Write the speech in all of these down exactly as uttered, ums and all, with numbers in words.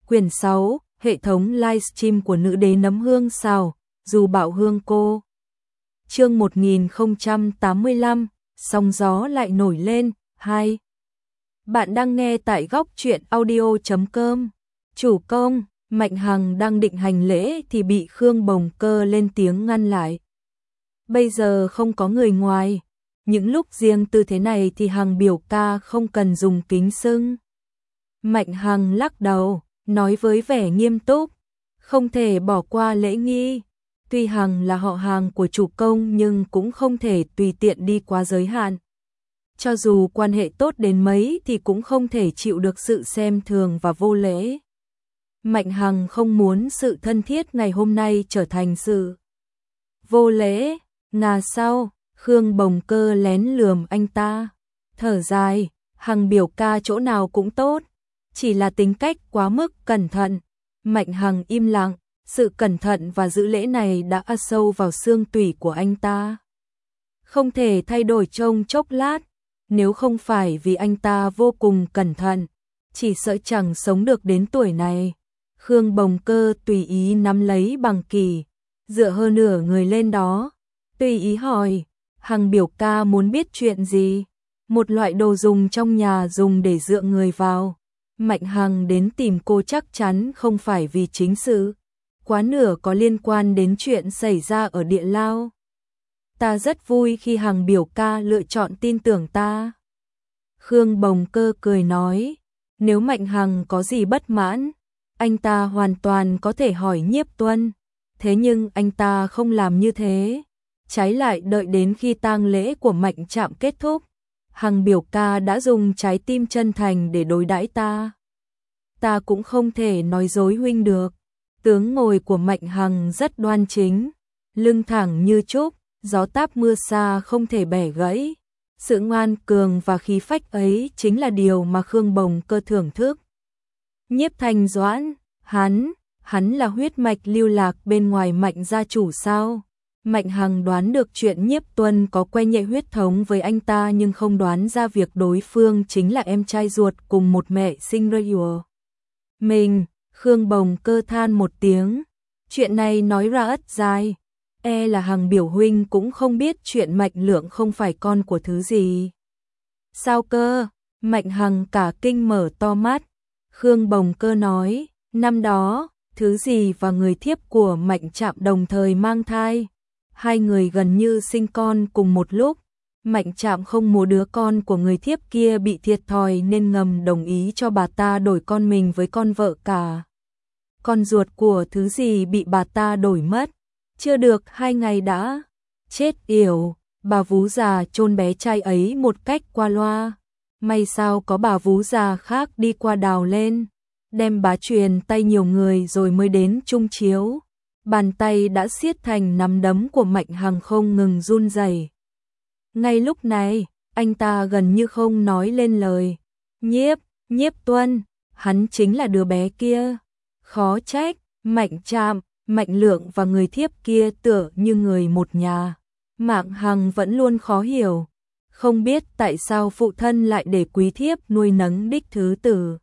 Quyển sáu, hệ thống livestream của nữ đế nấm hương xào, dù bạo hương cô. Chương một nghìn không trăm tám mươi lăm, sóng gió lại nổi lên, hai. Bạn đang nghe tại góc truyện audio chấm com. Chủ công, Mạnh Hằng đang định hành lễ thì bị Khương Bồng Cơ lên tiếng ngăn lại. Bây giờ không có người ngoài, những lúc riêng tư thế này thì Hằng biểu ca không cần dùng kính xưng. Mạnh Hằng lắc đầu, nói với vẻ nghiêm túc, không thể bỏ qua lễ nghi. Tuy Hằng là họ hàng của chủ công nhưng cũng không thể tùy tiện đi quá giới hạn. Cho dù quan hệ tốt đến mấy thì cũng không thể chịu được sự xem thường và vô lễ. Mạnh Hằng không muốn sự thân thiết ngày hôm nay trở thành sự vô lễ. Ngà sau, Khương Bồng Cơ lén lườm anh ta, thở dài, Hằng biểu ca chỗ nào cũng tốt, chỉ là tính cách quá mức cẩn thận. Mạnh Hằng im lặng, sự cẩn thận và giữ lễ này đã ăn sâu vào xương tủy của anh ta. Không thể thay đổi trong chốc lát, nếu không phải vì anh ta vô cùng cẩn thận, chỉ sợ chẳng sống được đến tuổi này. Khương Bồng Cơ tùy ý nắm lấy bằng kỳ, dựa hơn nửa người lên đó, tùy ý hỏi, Hằng biểu ca muốn biết chuyện gì? Một loại đồ dùng trong nhà dùng để dựa người vào. Mạnh Hằng đến tìm cô chắc chắn không phải vì chính sự, quá nửa có liên quan đến chuyện xảy ra ở địa lao. Ta rất vui khi Hằng biểu ca lựa chọn tin tưởng ta. Khương Bồng Cơ cười nói, nếu Mạnh Hằng có gì bất mãn, anh ta hoàn toàn có thể hỏi Nhiếp Tuân. Thế nhưng anh ta không làm như thế, trái lại đợi đến khi tang lễ của Mạnh Trạm kết thúc, Hằng biểu ca đã dùng trái tim chân thành để đối đãi ta. Ta cũng không thể nói dối huynh được. Tướng ngồi của Mạnh Hằng rất đoan chính, lưng thẳng như trúc, gió táp mưa xa không thể bẻ gãy. Sự ngoan cường và khí phách ấy chính là điều mà Khương Bồng Cơ thưởng thức. Nhiếp Thanh Doãn, hắn, hắn là huyết mạch lưu lạc bên ngoài Mạnh gia chủ sao? Mạnh Hằng đoán được chuyện Nhiếp Tuân có que nhẹ huyết thống với anh ta nhưng không đoán ra việc đối phương chính là em trai ruột cùng một mẹ sinh ra của mình. Khương Bồng Cơ than một tiếng, chuyện này nói ra ất dài, e là Hằng biểu huynh cũng không biết chuyện Mạnh Lượng không phải con của thứ gì. Sao cơ? Mạnh Hằng cả kinh mở to mắt. Khương Bồng Cơ nói, năm đó, thứ gì và người thiếp của Mạnh Trạm đồng thời mang thai. Hai người gần như sinh con cùng một lúc. Mạnh Trạm không muốn đứa con của người thiếp kia bị thiệt thòi nên ngầm đồng ý cho bà ta đổi con mình với con vợ cả. Con ruột của thứ gì bị bà ta đổi mất. Chưa được hai ngày đã chết yểu. Bà vú già chôn bé trai ấy một cách qua loa. May sao có bà vú già khác đi qua đào lên, đem bá truyền tay nhiều người rồi mới đến chung chiếu. Bàn tay đã siết thành nắm đấm của Mạnh Hằng không ngừng run rẩy. Ngay lúc này, anh ta gần như không nói lên lời. Nhiếp, Nhiếp Tuân, hắn chính là đứa bé kia. Khó trách, Mạnh Trạm, Mạnh Lượng và người thiếp kia tựa như người một nhà. Mạnh Hằng vẫn luôn khó hiểu, không biết tại sao phụ thân lại để quý thiếp nuôi nấng đích thứ tử.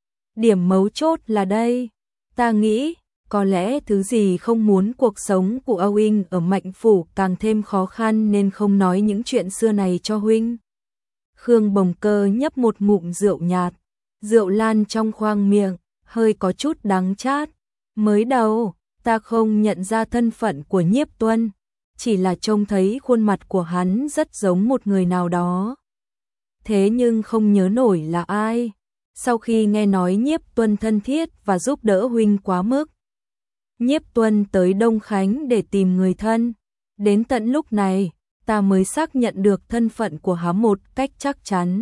Điểm mấu chốt là đây, ta nghĩ, có lẽ thứ gì không muốn cuộc sống của Âu Inh ở Mạnh Phủ càng thêm khó khăn nên không nói những chuyện xưa này cho huynh. Khương Bồng Cơ nhấp một ngụm rượu nhạt, rượu lan trong khoang miệng, hơi có chút đắng chát. Mới đầu, ta không nhận ra thân phận của Nhiếp Tuân, chỉ là trông thấy khuôn mặt của hắn rất giống một người nào đó. Thế nhưng không nhớ nổi là ai. Sau khi nghe nói Nhiếp Tuân thân thiết và giúp đỡ huynh quá mức, Nhiếp Tuân tới Đông Khánh để tìm người thân. Đến tận lúc này, ta mới xác nhận được thân phận của hắn một cách chắc chắn.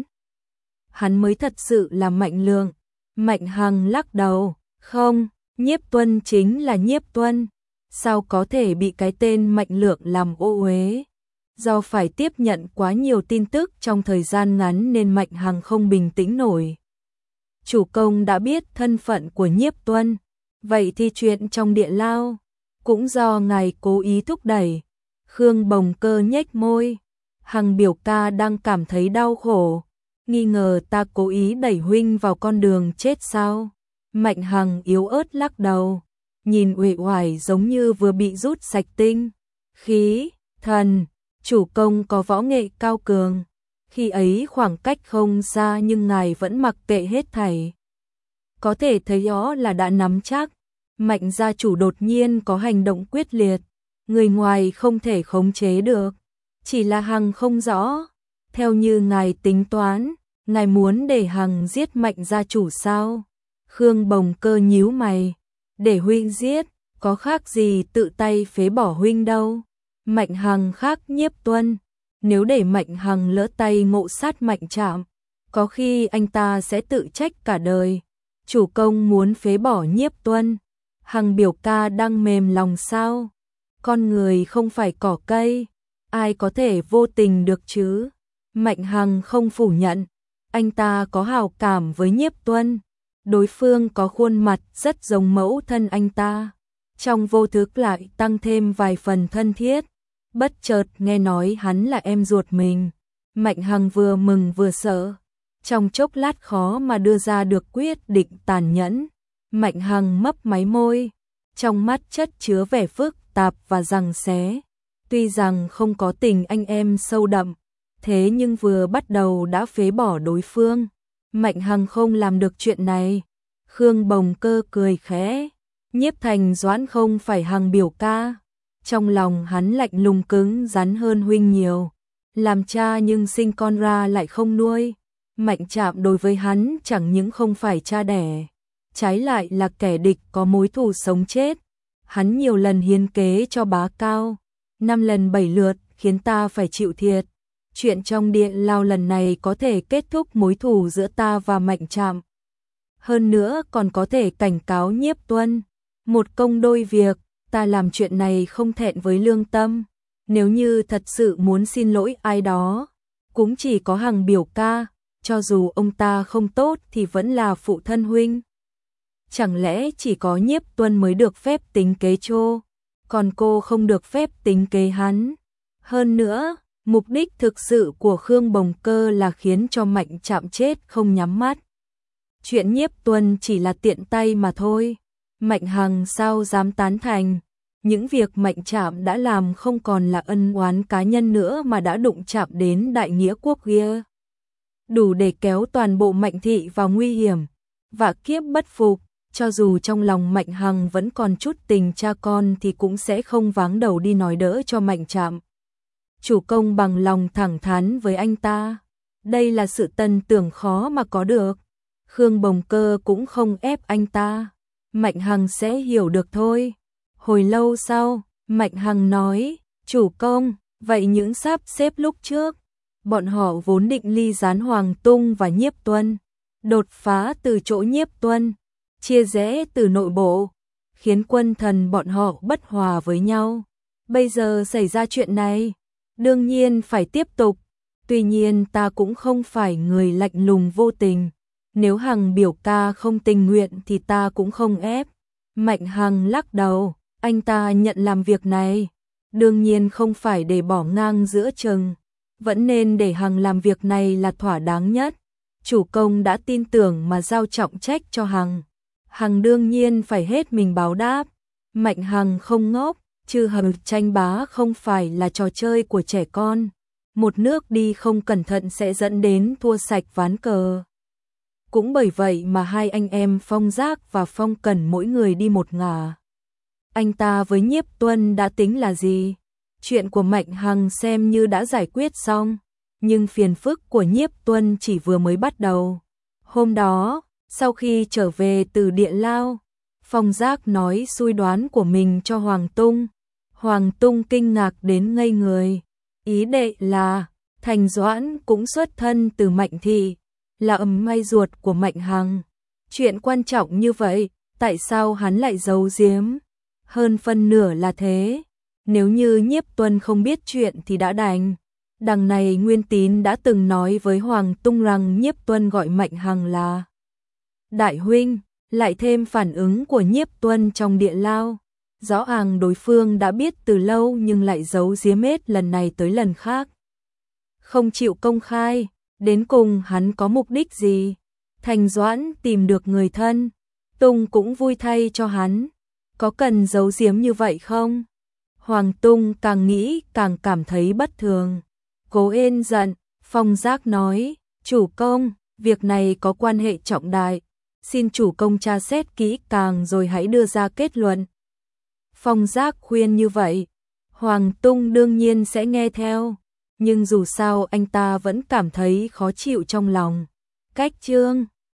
Hắn mới thật sự là Mạnh Lượng. Mạnh Hằng lắc đầu, không, Nhiếp Tuân chính là Nhiếp Tuân. Sao có thể bị cái tên Mạnh Lượng làm ô uế? Do phải tiếp nhận quá nhiều tin tức trong thời gian ngắn nên Mạnh Hằng không bình tĩnh nổi. Chủ công đã biết thân phận của Nhiếp Tuân, vậy thì chuyện trong địa lao cũng do ngài cố ý thúc đẩy. Khương Bồng Cơ nhếch môi, Hằng biểu ca đang cảm thấy đau khổ, nghi ngờ ta cố ý đẩy huynh vào con đường chết sao? Mạnh Hằng yếu ớt lắc đầu, nhìn uể oải giống như vừa bị rút sạch tinh khí thần. Chủ công có võ nghệ cao cường, khi ấy khoảng cách không xa nhưng ngài vẫn mặc kệ hết thảy. Có thể thấy rõ là đã nắm chắc. Mạnh gia chủ đột nhiên có hành động quyết liệt, người ngoài không thể khống chế được. Chỉ là Hằng không rõ, theo như ngài tính toán, ngài muốn để Hằng giết Mạnh gia chủ sao? Khương Bồng Cơ nhíu mày, để huynh giết, có khác gì tự tay phế bỏ huynh đâu. Mạnh Hằng khác Nhiếp Tuân, nếu để Mạnh Hằng lỡ tay ngộ sát Mạnh Trạm, có khi anh ta sẽ tự trách cả đời. Chủ công muốn phế bỏ Nhiếp Tuân, Hằng biểu ca đang mềm lòng sao? Con người không phải cỏ cây, ai có thể vô tình được chứ? Mạnh Hằng không phủ nhận, anh ta có hảo cảm với Nhiếp Tuân, đối phương có khuôn mặt rất giống mẫu thân anh ta, trong vô thức lại tăng thêm vài phần thân thiết. Bất chợt nghe nói hắn là em ruột mình, Mạnh Hằng vừa mừng vừa sợ, trong chốc lát khó mà đưa ra được quyết định tàn nhẫn. Mạnh Hằng mấp máy môi, trong mắt chất chứa vẻ phức tạp và giằng xé. Tuy rằng không có tình anh em sâu đậm, thế nhưng vừa bắt đầu đã phế bỏ đối phương. Mạnh Hằng không làm được chuyện này. Khương Bồng Cơ cười khẽ, Nhiếp Thành Doãn không phải Hằng biểu ca. Trong lòng hắn lạnh lùng cứng rắn hơn huynh nhiều. Làm cha nhưng sinh con ra lại không nuôi. Mạnh Trạm đối với hắn chẳng những không phải cha đẻ, trái lại là kẻ địch có mối thù sống chết. Hắn nhiều lần hiến kế cho bá cao, năm lần bảy lượt khiến ta phải chịu thiệt. Chuyện trong địa lao lần này có thể kết thúc mối thù giữa ta và Mạnh Trạm. Hơn nữa còn có thể cảnh cáo Nhiếp Tuân. Một công đôi việc, ta làm chuyện này không thẹn với lương tâm. Nếu như thật sự muốn xin lỗi ai đó, cũng chỉ có Hằng biểu ca, cho dù ông ta không tốt thì vẫn là phụ thân huynh. Chẳng lẽ chỉ có Nhiếp Tuân mới được phép tính kế Trô, còn cô không được phép tính kế hắn? Hơn nữa, mục đích thực sự của Khương Bồng Cơ là khiến cho Mạnh Trạm chết không nhắm mắt. Chuyện Nhiếp Tuân chỉ là tiện tay mà thôi. Mạnh Hằng sao dám tán thành? Những việc Mạnh Trạm đã làm không còn là ân oán cá nhân nữa mà đã đụng chạm đến đại nghĩa quốc gia, đủ để kéo toàn bộ Mạnh thị vào nguy hiểm và kiếp bất phục. Cho dù trong lòng Mạnh Hằng vẫn còn chút tình cha con thì cũng sẽ không váng đầu đi nói đỡ cho Mạnh Trạm. Chủ công bằng lòng thẳng thắn với anh ta, đây là sự tân tưởng khó mà có được. Khương Bồng Cơ cũng không ép anh ta, Mạnh Hằng sẽ hiểu được thôi. Hồi lâu sau, Mạnh Hằng nói, chủ công, vậy những sắp xếp lúc trước, bọn họ vốn định ly gián Hoàng Tung và Nhiếp Tuân, đột phá từ chỗ Nhiếp Tuân, chia rẽ từ nội bộ, khiến quân thần bọn họ bất hòa với nhau. Bây giờ xảy ra chuyện này, đương nhiên phải tiếp tục. Tuy nhiên ta cũng không phải người lạnh lùng vô tình, nếu Hằng biểu ca không tình nguyện thì ta cũng không ép. Mạnh Hằng lắc đầu, anh ta nhận làm việc này, đương nhiên không phải để bỏ ngang giữa chừng, vẫn nên để Hằng làm việc này là thỏa đáng nhất. Chủ công đã tin tưởng mà giao trọng trách cho Hằng, Hằng đương nhiên phải hết mình báo đáp. Mạnh Hằng không ngốc, chứ hầm tranh bá không phải là trò chơi của trẻ con. Một nước đi không cẩn thận sẽ dẫn đến thua sạch ván cờ. Cũng bởi vậy mà hai anh em Phong Giác và Phong Cẩn mỗi người đi một ngả. Anh ta với Nhiếp Tuân đã tính là gì? Chuyện của Mạnh Hằng xem như đã giải quyết xong, nhưng phiền phức của Nhiếp Tuân chỉ vừa mới bắt đầu. Hôm đó, sau khi trở về từ địa lao, Phong Giác nói suy đoán của mình cho Hoàng Tung. Hoàng Tung kinh ngạc đến ngây người. Ý đệ là, Thành Doãn cũng xuất thân từ Mạnh thị, là ấm may ruột của Mạnh Hằng. Chuyện quan trọng như vậy, tại sao hắn lại giấu giếm? Hơn phân nửa là thế. Nếu như Nhiếp Tuân không biết chuyện thì đã đành. Đằng này Nguyên Tín đã từng nói với Hoàng Tung rằng Nhiếp Tuân gọi Mạnh Hằng là đại huynh, lại thêm phản ứng của Nhiếp Tuân trong địa lao. Rõ ràng đối phương đã biết từ lâu nhưng lại giấu giếm hết lần này tới lần khác. Không chịu công khai, đến cùng hắn có mục đích gì? Thành Doãn tìm được người thân, Tung cũng vui thay cho hắn. Có cần giấu giếm như vậy không? Hoàng Tung càng nghĩ càng cảm thấy bất thường. Cố Yên giận, Phong Giác nói, chủ công, việc này có quan hệ trọng đại. Xin chủ công tra xét kỹ càng rồi hãy đưa ra kết luận. Phong Giác khuyên như vậy, Hoàng Tung đương nhiên sẽ nghe theo. Nhưng dù sao anh ta vẫn cảm thấy khó chịu trong lòng. Cách chương